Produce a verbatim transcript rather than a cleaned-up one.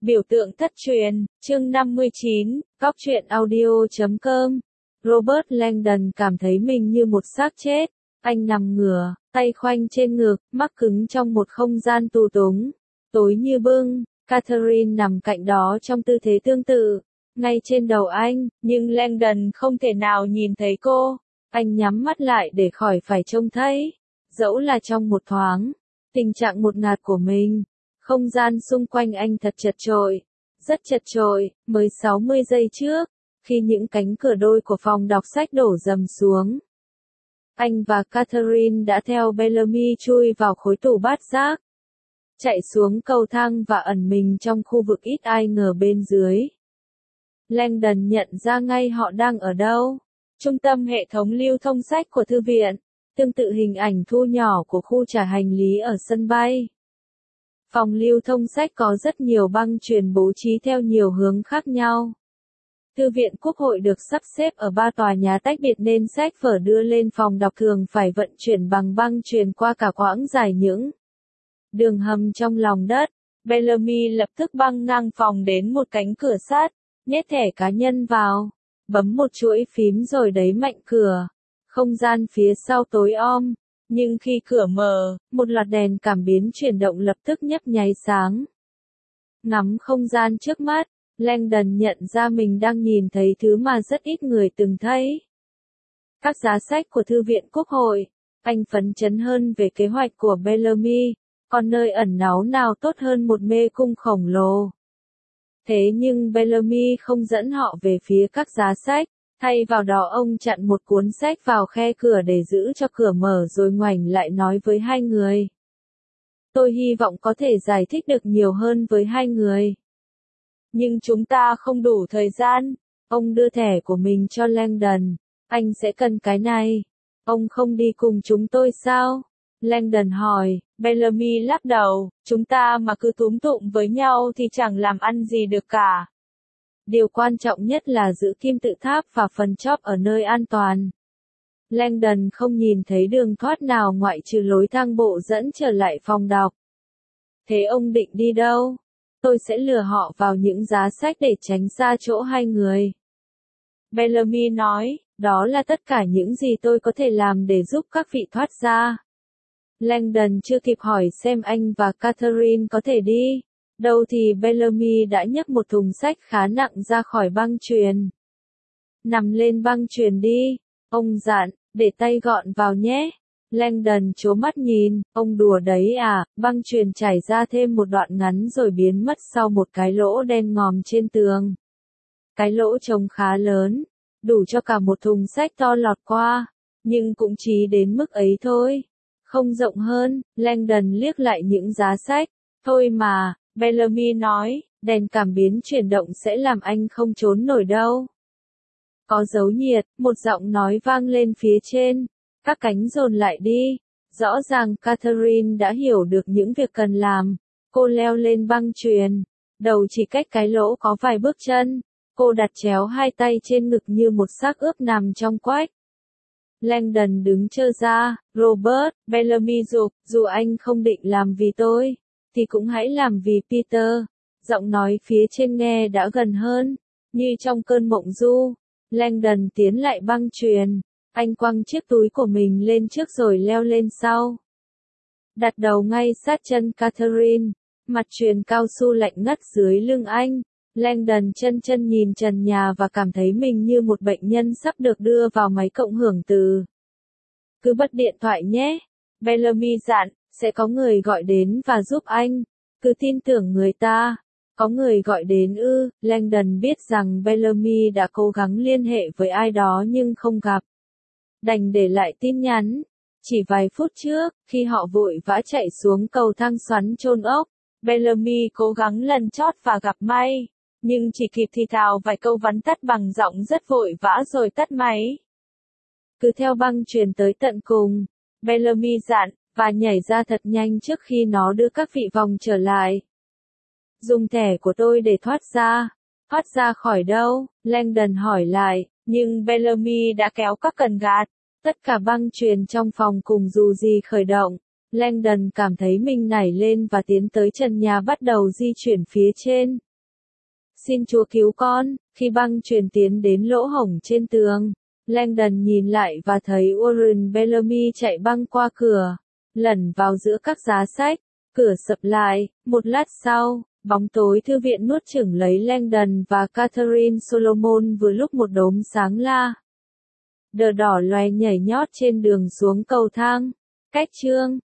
Biểu tượng thất truyền, chương năm mươi chín, góc truyện audio chấm com. Robert Langdon cảm thấy mình như một xác chết. Anh nằm ngửa, tay khoanh trên ngực, mắc cứng trong một không gian tù túng, tối như bưng. Catherine nằm cạnh đó trong tư thế tương tự, ngay trên đầu anh, nhưng Langdon không thể nào nhìn thấy cô. Anh nhắm mắt lại để khỏi phải trông thấy, dẫu là trong một thoáng, tình trạng ngột ngạt của mình. Không gian xung quanh anh thật chật chội, rất chật chội, mới sáu mươi giây trước, khi những cánh cửa đôi của phòng đọc sách đổ dầm xuống. Anh và Catherine đã theo Bellamy chui vào khối tủ bát giác, chạy xuống cầu thang và ẩn mình trong khu vực ít ai ngờ bên dưới. Langdon nhận ra ngay họ đang ở đâu. Trung tâm hệ thống lưu thông sách của thư viện, tương tự hình ảnh thu nhỏ của khu trả hành lý ở sân bay. Phòng lưu thông sách có rất nhiều băng chuyền bố trí theo nhiều hướng khác nhau. Thư viện Quốc hội được sắp xếp ở ba tòa nhà tách biệt nên sách vở đưa lên phòng đọc thường phải vận chuyển bằng băng chuyền qua cả quãng dài những đường hầm trong lòng đất. Bellamy lập tức băng ngang phòng đến một cánh cửa sắt, nhét thẻ cá nhân vào, bấm một chuỗi phím rồi đẩy mạnh cửa. Không gian phía sau tối om, nhưng khi cửa mở, một loạt đèn cảm biến chuyển động lập tức nhấp nháy sáng. Ngắm không gian trước mắt, Langdon nhận ra mình đang nhìn thấy thứ mà rất ít người từng thấy. Các giá sách của Thư viện Quốc hội. Anh phấn chấn hơn về kế hoạch của Bellamy, còn nơi ẩn náu nào tốt hơn một mê cung khổng lồ. Thế nhưng Bellamy không dẫn họ về phía các giá sách, thay vào đó ông chặn một cuốn sách vào khe cửa để giữ cho cửa mở rồi ngoảnh lại nói với hai người. Tôi hy vọng có thể giải thích được nhiều hơn với hai người. Nhưng chúng ta không đủ thời gian. Ông đưa thẻ của mình cho Langdon. Anh sẽ cần cái này. Ông không đi cùng chúng tôi sao? Langdon hỏi. Bellamy lắc đầu. Chúng ta mà cứ túm tụm với nhau thì chẳng làm ăn gì được cả. Điều quan trọng nhất là giữ kim tự tháp và phần chóp ở nơi an toàn. Langdon không nhìn thấy đường thoát nào ngoại trừ lối thang bộ dẫn trở lại phòng đọc. Thế ông định đi đâu? Tôi sẽ lừa họ vào những giá sách để tránh xa chỗ hai người. Bellamy nói, đó là tất cả những gì tôi có thể làm để giúp các vị thoát ra. Langdon chưa kịp hỏi xem anh và Catherine có thể đi đâu thì Bellamy đã nhấc một thùng sách khá nặng ra khỏi băng chuyền. Nằm lên băng chuyền đi, ông dặn, để tay gọn vào nhé. Langdon trố mắt nhìn, ông đùa đấy à? Băng chuyền trải ra thêm một đoạn ngắn rồi biến mất sau một cái lỗ đen ngòm trên tường. Cái lỗ trông khá lớn, đủ cho cả một thùng sách to lọt qua, nhưng cũng chỉ đến mức ấy thôi. Không rộng hơn. Langdon liếc lại những giá sách. Thôi mà, Bellamy nói, đèn cảm biến chuyển động sẽ làm anh không trốn nổi đâu. Có dấu nhiệt, một giọng nói vang lên phía trên. Các cánh dồn lại đi. Rõ ràng Catherine đã hiểu được những việc cần làm. Cô leo lên băng chuyền. Đầu chỉ cách cái lỗ có vài bước chân. Cô đặt chéo hai tay trên ngực như một xác ướp nằm trong quách. Langdon đứng trơ ra. Robert, Bellamy dục, dù anh không định làm vì tôi, thì cũng hãy làm vì Peter. Giọng nói phía trên nghe đã gần hơn, như trong cơn mộng du. Langdon tiến lại băng chuyền. Anh quăng chiếc túi của mình lên trước rồi leo lên sau. Đặt đầu ngay sát chân Catherine. Mặt chuyền cao su lạnh ngắt dưới lưng anh. Langdon chân chân nhìn trần nhà và cảm thấy mình như một bệnh nhân sắp được đưa vào máy cộng hưởng từ. Cứ bật điện thoại nhé. Bellamy dặn, sẽ có người gọi đến và giúp anh. Cứ tin tưởng người ta. Có người gọi đến ư? Langdon biết rằng Bellamy đã cố gắng liên hệ với ai đó nhưng không gặp. Đành để lại tin nhắn. Chỉ vài phút trước, khi họ vội vã chạy xuống cầu thang xoắn chôn ốc, Bellamy cố gắng lần chót và gặp may, nhưng chỉ kịp thì thào vài câu vắn tắt bằng giọng rất vội vã rồi tắt máy. Cứ theo băng chuyền tới tận cùng, Bellamy dặn, và nhảy ra thật nhanh trước khi nó đưa các vị vòng trở lại. Dùng thẻ của tôi để thoát ra. Thoát ra khỏi đâu? Langdon hỏi lại, nhưng Bellamy đã kéo các cần gạt. Tất cả băng chuyền trong phòng cùng dù gì khởi động. Langdon cảm thấy mình nảy lên và tiến tới trần nhà bắt đầu di chuyển phía trên. xin Chúa cứu con, khi băng truyền tiến đến lỗ hổng trên tường. Langdon nhìn lại và thấy Warren Bellamy chạy băng qua cửa, lẩn vào giữa các giá sách, cửa sập lại, một lát sau, bóng tối thư viện nuốt chửng lấy Langdon và Catherine Solomon vừa lúc một đốm sáng la. Đờ đỏ loè nhảy nhót trên đường xuống cầu thang. Cách chương